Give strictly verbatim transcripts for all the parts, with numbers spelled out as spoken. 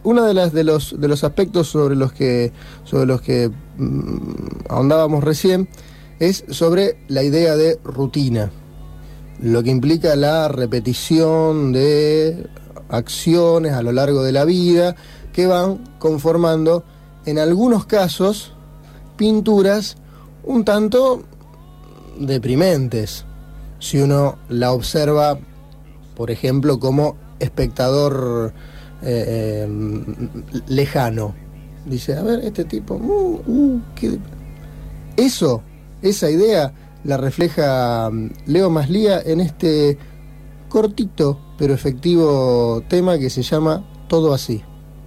uno de las de los de los aspectos sobre los que sobre los que mmm, ahondábamos recién es sobre la idea de rutina, lo que implica la repetición de acciones a lo largo de la vida que van conformando, en algunos casos, pinturas un tanto deprimentes, si uno la observa, por ejemplo, como espectador eh, eh, lejano. Dice, a ver, este tipo, uh, uh, qué... Eso, esa idea la refleja Leo Maslía en este cortito pero efectivo tema que se llama Todo Así.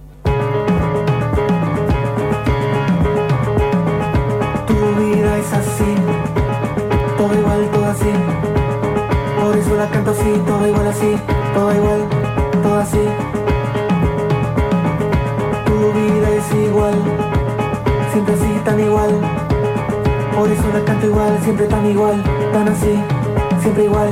Tu vida es así, todo igual, todo así. Por eso la canto así, todo igual así, todo igual, todo así. Tu vida es igual, siempre así, tan igual. Por eso la canto igual, siempre tan igual, tan así, siempre igual.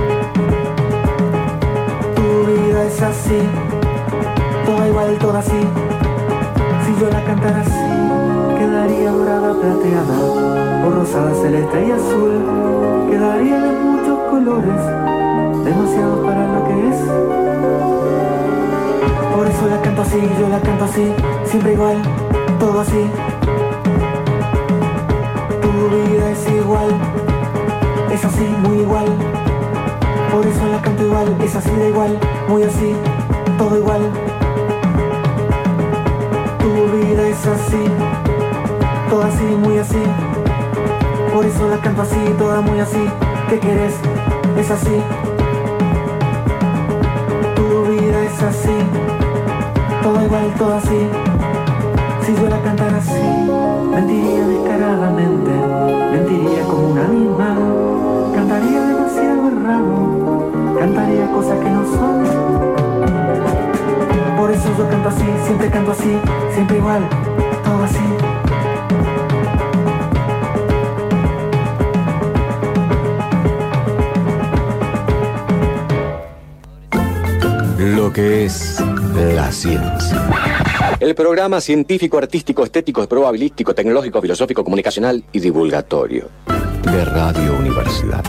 Tu vida es así, toda igual, toda así. Si yo la cantara así, quedaría dorada, plateada, o rosada, celeste y azul. Quedaría de muchos colores, demasiado para lo que es. Por eso la canto así, yo la canto así, siempre igual, todo así. Tu vida es igual, es así, muy igual. Por eso la canto igual, es así de igual, muy así, todo igual. Tu vida es así, toda así, muy así. Por eso la canto así, toda muy así. ¿Qué querés? Es así. Tu vida es así, toda igual, toda así. Si yo la cantara así, mentiría descaradamente, mentiría como un animal, cantaría demasiado errado, cantaría cosas que no son. Por eso yo canto así, siempre canto así, siempre igual, todo así. Lo que es la ciencia. El programa científico, artístico, estético, probabilístico, tecnológico, filosófico, comunicacional y divulgatorio de Radio Universidad.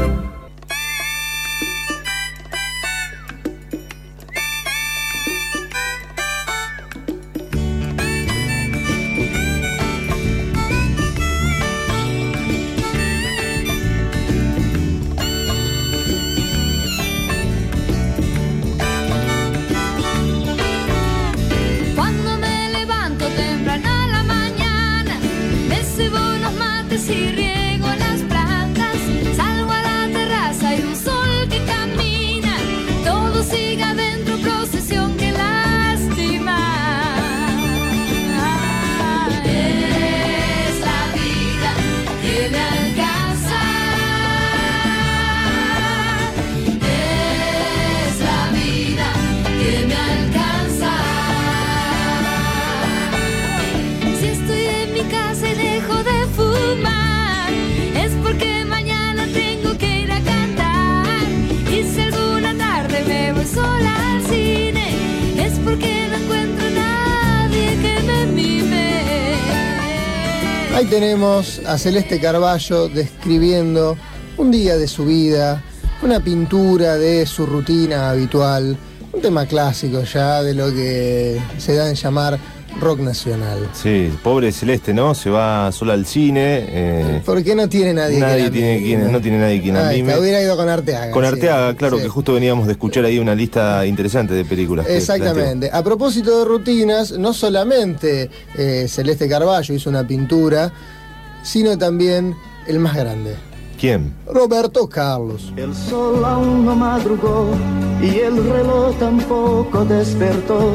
Ahí tenemos a Celeste Carballo describiendo un día de su vida, una pintura de su rutina habitual, un tema clásico ya de lo que se da en llamar rock nacional. Sí, pobre Celeste, ¿no? Se va sola al cine. Eh, Porque no tiene nadie nadie que tiene quien, no tiene nadie quien Ahí anime. está, hubiera ido con Arteaga. Con Arteaga, sí, claro, sí. que justo veníamos de escuchar ahí una lista interesante de películas. Exactamente. A propósito de rutinas, no solamente eh, Celeste Carballo hizo una pintura, sino también el más grande. ¿Quién? Roberto Carlos. El sol aún no madrugó y el reloj tampoco despertó.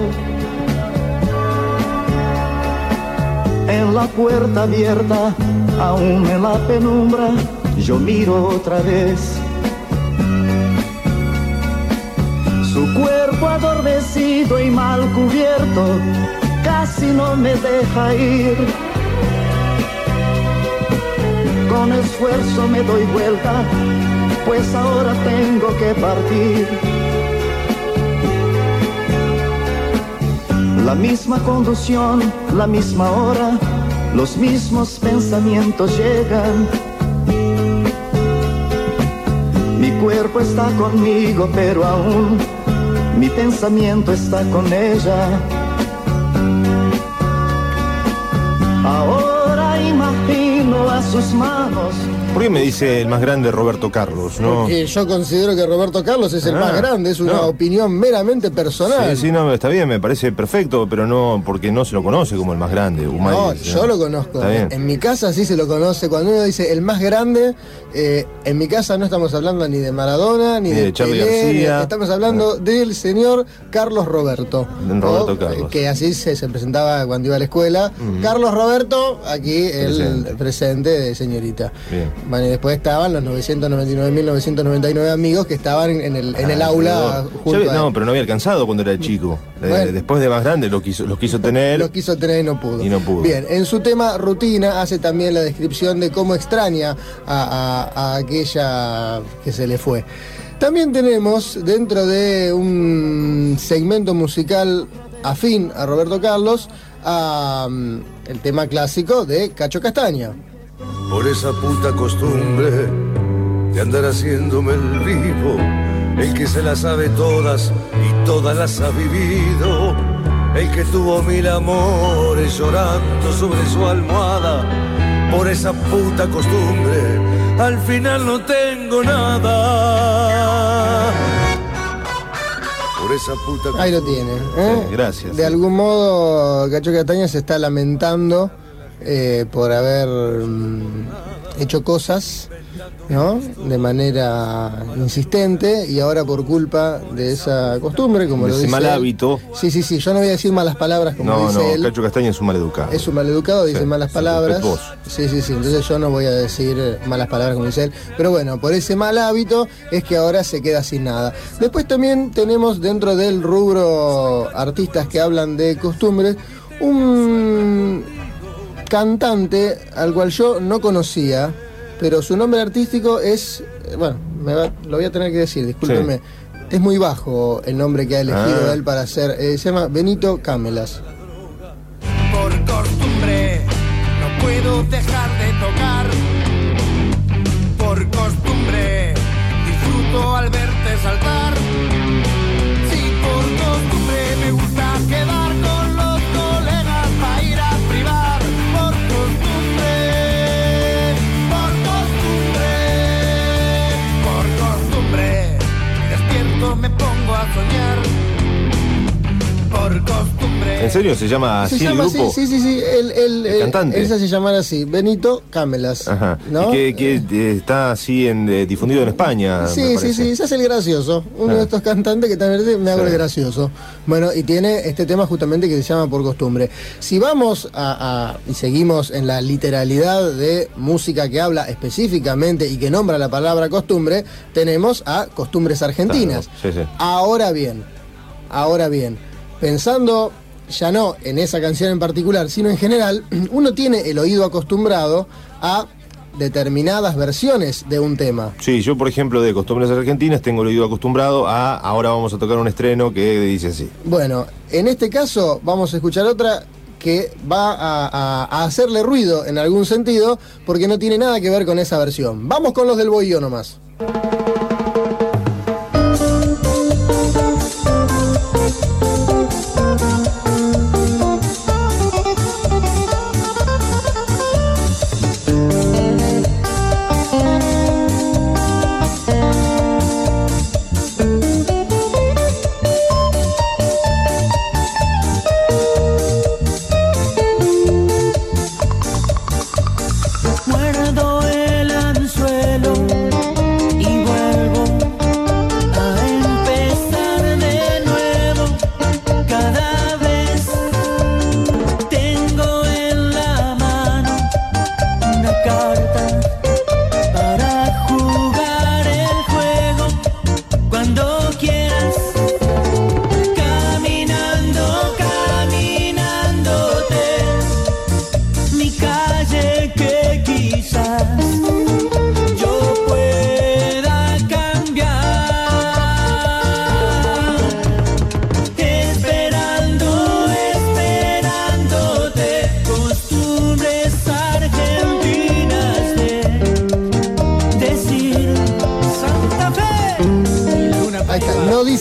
En la puerta abierta, aún en la penumbra, yo miro otra vez. Su cuerpo adormecido y mal cubierto casi no me deja ir. Con esfuerzo me doy vuelta, pues ahora tengo que partir. la misma conducción, la misma hora, los mismos pensamientos llegan. Mi cuerpo está conmigo, pero aún mi pensamiento está con ella. Ahora imagino a sus manos. ¿Por qué me dice el más grande Roberto Carlos, no? Porque yo considero que Roberto Carlos es el Ah, más grande, es una no. opinión meramente personal. Sí, sí, no, está bien, me parece perfecto, pero no, porque no se lo conoce como el más grande. Humay, No, ¿no? yo lo conozco. Está bien. En mi casa sí se lo conoce. Cuando uno dice el más grande, eh, en mi casa no estamos hablando ni de Maradona, ni, Ni de, de Charly Pelé, ni de- García. estamos hablando del señor Carlos Roberto. De Roberto O, Carlos. eh, Que así se, se presentaba cuando iba a la escuela. Ujú. Carlos Roberto, aquí el Presente. presente de señorita. Bien. Bueno, y después estaban los novecientos noventa y nueve mil novecientos noventa y nueve amigos que estaban en el, en el Ah, aula pero- junto ya- a él. No, pero no había alcanzado cuando era chico. Eh, Bueno. Después de más grande lo quiso, los quiso tener. Lo quiso tener y no pudo. Y no pudo. Bien, en su tema Rutina hace también la descripción de cómo extraña a, a- a aquella que se le fue. También tenemos dentro de un segmento musical afín a Roberto Carlos a, mm, el tema clásico de Cacho Castaña. Por esa puta costumbre de andar haciéndome el vivo, el que se las sabe todas y todas las ha vivido, el que tuvo mil amores llorando sobre su almohada. Por esa puta costumbre al final no tengo nada. Por esa puta costumbre. Ahí lo tiene. ¿eh? Sí, gracias. De algún modo, Cacho Castaña se está lamentando eh, por haber mm, hecho cosas, ¿no? De manera insistente, y ahora por culpa de esa costumbre, como De lo ese dice mal él. hábito. Sí, sí, sí. Yo no voy a decir malas palabras como No, dice no, él. Cacho Castaña es un maleducado. Es un maleducado, dice Sí, malas sí, palabras. respetuoso. Sí, sí, sí. Entonces yo no voy a decir eh, malas palabras como dice él. Pero bueno, por ese mal hábito es que ahora se queda sin nada. Después también tenemos dentro del rubro artistas que hablan de costumbres un cantante al cual yo no conocía, pero su nombre artístico es, eh, bueno, me va- lo voy a tener que decir, discúlpenme. Sí. Es muy bajo el nombre que ha elegido Ah. él para hacer. eh, se llama Benito Camelas. Por costumbre no puedo dejar de tocar. Por costumbre disfruto al verte saltar. Sí, por costumbre me gusta quedar con los colegas para ir a privar. Por costumbre, por costumbre, por costumbre despierto, me pongo a soñar. Por costumbre. ¿En serio se llama así Se el llama grupo? así, sí, sí, sí. El, el, El cantante. Él se hace llamar así, Benito Camelas. Ajá. ¿No? Y que, que, eh, está así en, eh, difundido en España. me Sí, sí, parece. sí, se hace el gracioso. Uno Ah. de estos cantantes que también me hago Sí. el gracioso. Bueno, y tiene este tema justamente que se llama Por Costumbre. Si vamos a, a- y seguimos en la literalidad de música que habla específicamente y que nombra la palabra costumbre, tenemos a Costumbres Argentinas. Claro, sí, sí. Ahora bien, ahora bien, pensando ya no en esa canción en particular, sino en general, uno tiene el oído acostumbrado a determinadas versiones de un tema. Sí, yo por ejemplo de Costumbres Argentinas tengo el oído acostumbrado a ahora vamos a tocar un estreno que dice así. Bueno, en este caso vamos a escuchar otra que va a, a- a hacerle ruido en algún sentido porque no tiene nada que ver con esa versión. Vamos con los del Bohío nomás. Muerdo el anzuelo y vuelvo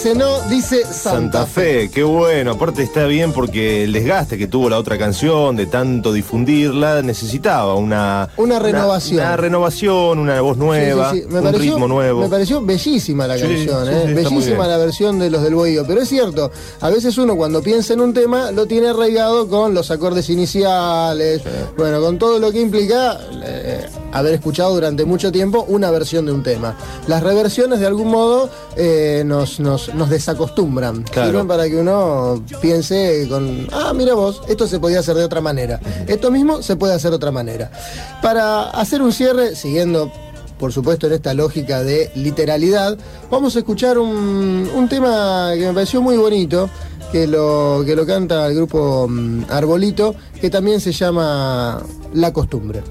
dice no, dice Santa, Santa Fe. Fe, qué bueno. Aparte está bien porque el desgaste que tuvo la otra canción de tanto difundirla necesitaba una una renovación, una, una renovación, una voz nueva, sí, sí, sí. Me un pareció, ritmo nuevo. Me pareció bellísima la sí, canción, sí, ¿eh? sí, Bellísima la versión de Los del Bohío. Pero es cierto, a veces uno cuando piensa en un tema lo tiene arraigado con los acordes iniciales, sí. bueno, con todo lo que implica eh, haber escuchado durante mucho tiempo una versión de un tema. Las reversiones de algún modo eh, nos, nos, nos desacostumbran, claro. Sirven para que uno piense con, ah, mira vos, esto se podía hacer de otra manera, uh-huh. Esto mismo se puede hacer de otra manera. Para hacer un cierre, siguiendo por supuesto en esta lógica de literalidad, vamos a escuchar un, un tema que me pareció muy bonito, que lo, que lo canta el grupo um, Arbolito, que también se llama La Costumbre.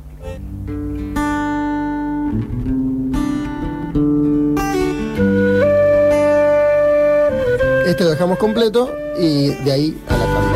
Este lo dejamos completo y de ahí a la tanda.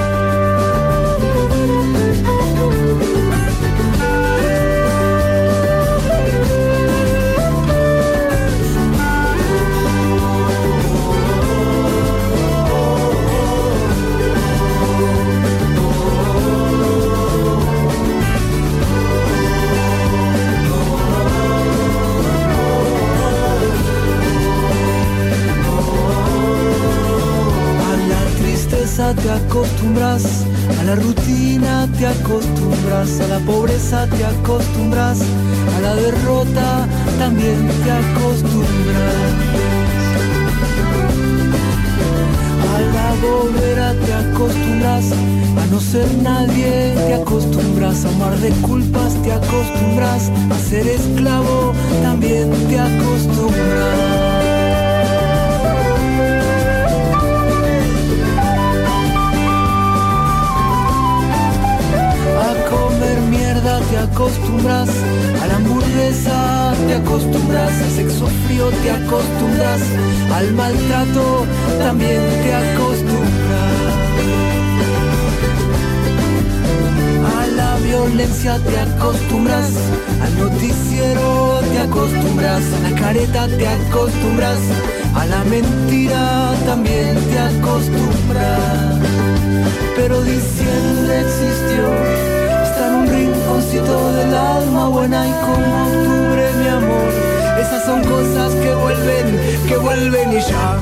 Te acostumbras, a la rutina te acostumbras, a la pobreza te acostumbras, a la derrota también te acostumbras, a la bobera te acostumbras, a no ser nadie te acostumbras, a un mar de culpas te acostumbras, a ser esclavo también te acostumbras. Te acostumbras, a la hamburguesa te acostumbras, al sexo frío te acostumbras, al maltrato también te acostumbras, a la violencia te acostumbras, al noticiero te acostumbras, a la careta te acostumbras, a la mentira también te acostumbras, pero diciembre existió. En un rinconcito del alma buena y como octubre, mi amor. Esas son cosas que vuelven, que vuelven y ya.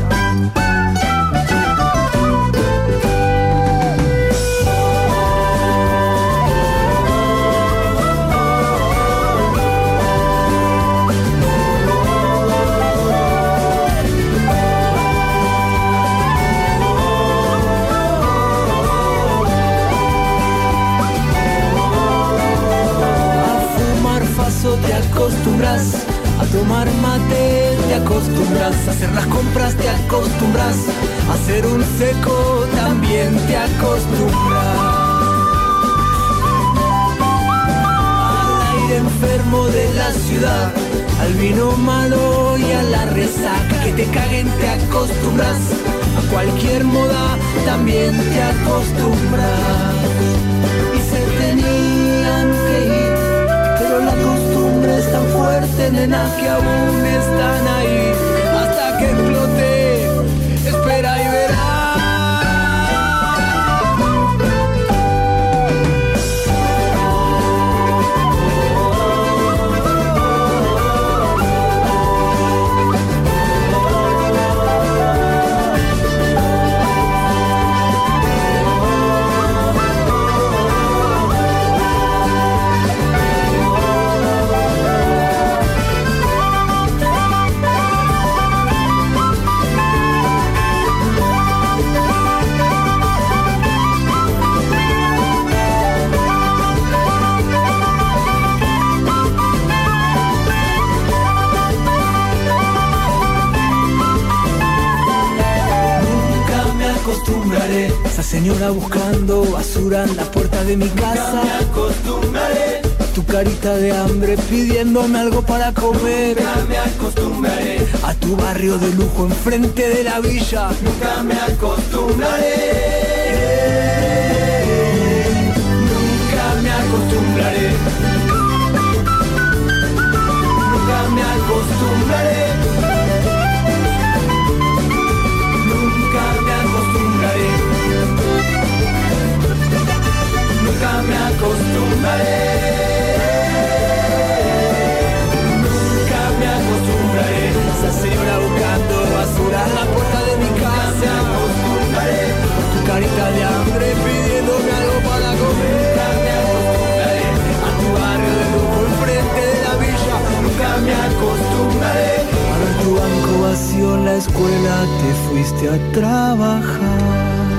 Te acostumbras, a tomar mate te acostumbras, a hacer las compras te acostumbras, a hacer un seco también te acostumbras, al aire enfermo de la ciudad, al vino malo y a la resaca, que te caguen te acostumbras, a cualquier moda también te acostumbras, y se tenían que ir. Pero la costumbre es tan fuerte, nena, que aún están ahí. Hasta que explote, espera y verás. Esa señora buscando basura en la puerta de mi casa. Nunca me acostumbraré. Tu carita de hambre pidiéndome algo para comer. Nunca me acostumbraré. A tu barrio de lujo enfrente de la villa. Nunca me acostumbraré. Nunca me acostumbraré. Nunca me acostumbraré. irse a trabajar.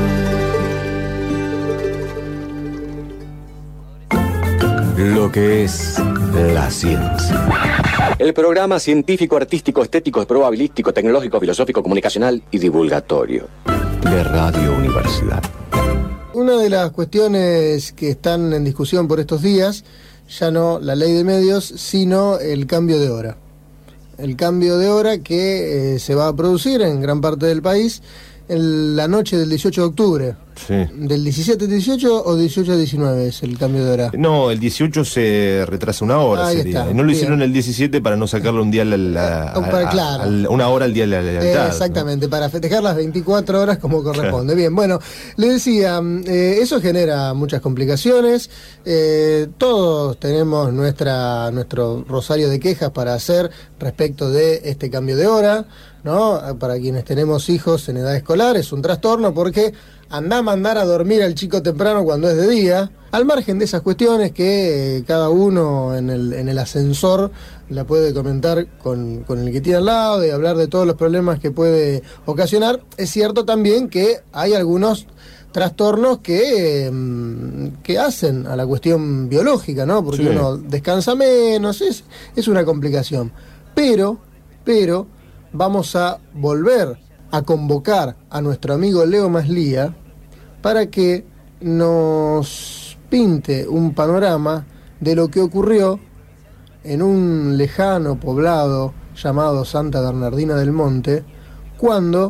Lo que es la ciencia. El programa científico, artístico, estético, probabilístico, tecnológico, filosófico, comunicacional y divulgatorio de Radio Universidad. Una de las cuestiones que están en discusión por estos días, ya no la ley de medios, sino el cambio de hora. El cambio de hora que eh, se va a producir en gran parte del país en la noche del dieciocho de octubre. Sí. ¿Del diecisiete al dieciocho o dieciocho a diecinueve es el cambio de hora? No, el dieciocho se retrasa una hora, Ahí sería. está, Y no lo bien. hicieron el diecisiete para no sacarle un día a la, a- Para- a- claro. al- una hora al día de la lealtad. Eh, exactamente, para festejar las veinticuatro horas como corresponde. Bien, bueno, le decía, eh, eso genera muchas complicaciones. Eh, todos tenemos nuestra nuestro rosario de quejas para hacer respecto de este cambio de hora, ¿no? Para quienes tenemos hijos en edad escolar es un trastorno porque andá a mandar a dormir al chico temprano cuando es de día, al margen de esas cuestiones que eh, cada uno en el, en el ascensor la puede comentar con, con el que tiene al lado y hablar de todos los problemas que puede ocasionar. Es cierto también que hay algunos trastornos que, eh, que hacen a la cuestión biológica, ¿no? Porque Sí. uno descansa menos, es, es una complicación. Pero, pero, vamos a volver a convocar a nuestro amigo Leo Maslía para que nos pinte un panorama de lo que ocurrió en un lejano poblado llamado Santa Bernardina del Monte, cuando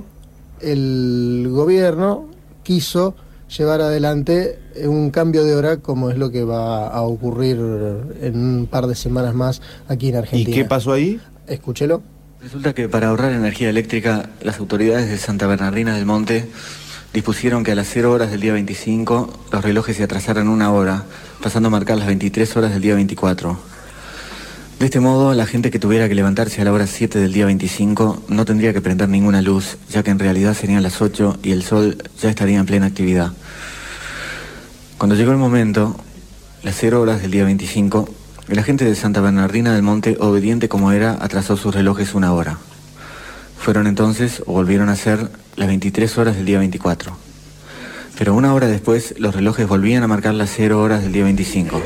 el gobierno quiso llevar adelante un cambio de hora, como es lo que va a ocurrir en un par de semanas más aquí en ¿Y Argentina. qué pasó ahí? Escúchelo. Resulta que para ahorrar energía eléctrica, las autoridades de Santa Bernardina del Monte dispusieron que a las cero horas del día veinticinco los relojes se atrasaran una hora, pasando a marcar las veintitrés horas del día veinticuatro. De este modo, la gente que tuviera que levantarse a la hora siete del día veinticinco no tendría que prender ninguna luz, ya que en realidad serían las ocho y el sol ya estaría en plena actividad. Cuando llegó el momento, las cero horas del día veinticinco, la gente de Santa Bernardina del Monte, obediente como era, atrasó sus relojes una hora. Fueron entonces, o volvieron a ser, las veintitrés horas del día veinticuatro. Pero una hora después, los relojes volvían a marcar las cero horas del día veinticinco.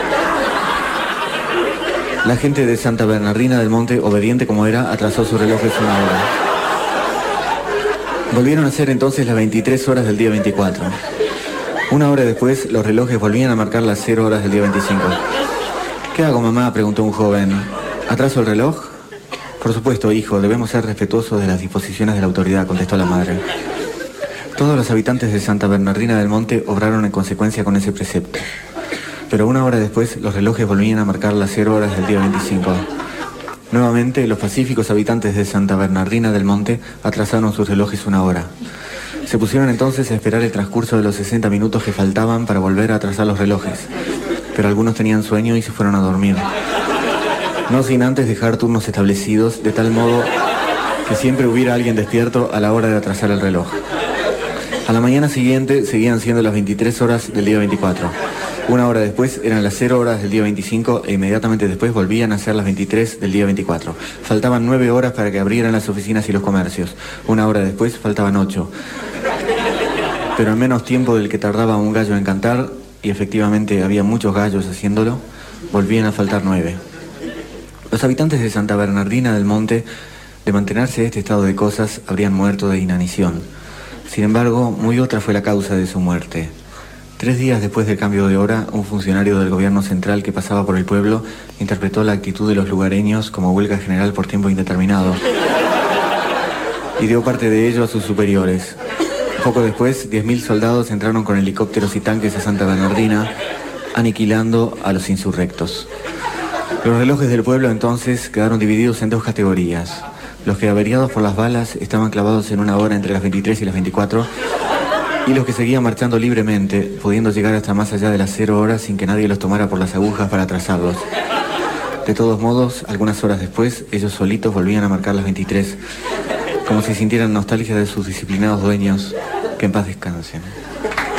La gente de Santa Bernardina del Monte, obediente como era, atrasó sus relojes una hora. Volvieron a ser entonces las veintitrés horas del día veinticuatro. Una hora después, los relojes volvían a marcar las cero horas del día veinticinco. ¿Qué hago, mamá?, preguntó un joven. ¿Atraso el reloj? Por supuesto, hijo, debemos ser respetuosos de las disposiciones de la autoridad, contestó la madre. Todos los habitantes de Santa Bernardina del Monte obraron en consecuencia con ese precepto. Pero una hora después, los relojes volvían a marcar las cero horas del día veinticinco. Nuevamente, los pacíficos habitantes de Santa Bernardina del Monte atrasaron sus relojes una hora. Se pusieron entonces a esperar el transcurso de los sesenta minutos que faltaban para volver a atrasar los relojes. Pero algunos tenían sueño y se fueron a dormir. No sin antes dejar turnos establecidos, de tal modo que siempre hubiera alguien despierto a la hora de atrasar el reloj. A la mañana siguiente seguían siendo las veintitrés horas del día veinticuatro. Una hora después eran las cero horas del día veinticinco e inmediatamente después volvían a ser las veintitrés del día veinticuatro. Faltaban nueve horas para que abrieran las oficinas y los comercios. Una hora después faltaban ocho. Pero en menos tiempo del que tardaba un gallo en cantar, y efectivamente había muchos gallos haciéndolo, volvían a faltar nueve. Los habitantes de Santa Bernardina del Monte, de mantenerse este estado de cosas, habrían muerto de inanición. Sin embargo, muy otra fue la causa de su muerte. Tres días después del cambio de hora, un funcionario del gobierno central que pasaba por el pueblo interpretó la actitud de los lugareños como huelga general por tiempo indeterminado y dio parte de ello a sus superiores. Poco después, diez mil soldados entraron con helicópteros y tanques a Santa Bernardina, aniquilando a los insurrectos. Los relojes del pueblo entonces quedaron divididos en dos categorías. Los que, averiados por las balas, estaban clavados en una hora entre las veintitrés y las veinticuatro, y los que seguían marchando libremente, pudiendo llegar hasta más allá de las cero horas sin que nadie los tomara por las agujas para atrasarlos. De todos modos, algunas horas después, ellos solitos volvían a marcar las veintitrés, como si sintieran nostalgia de sus disciplinados dueños, que en paz descansen.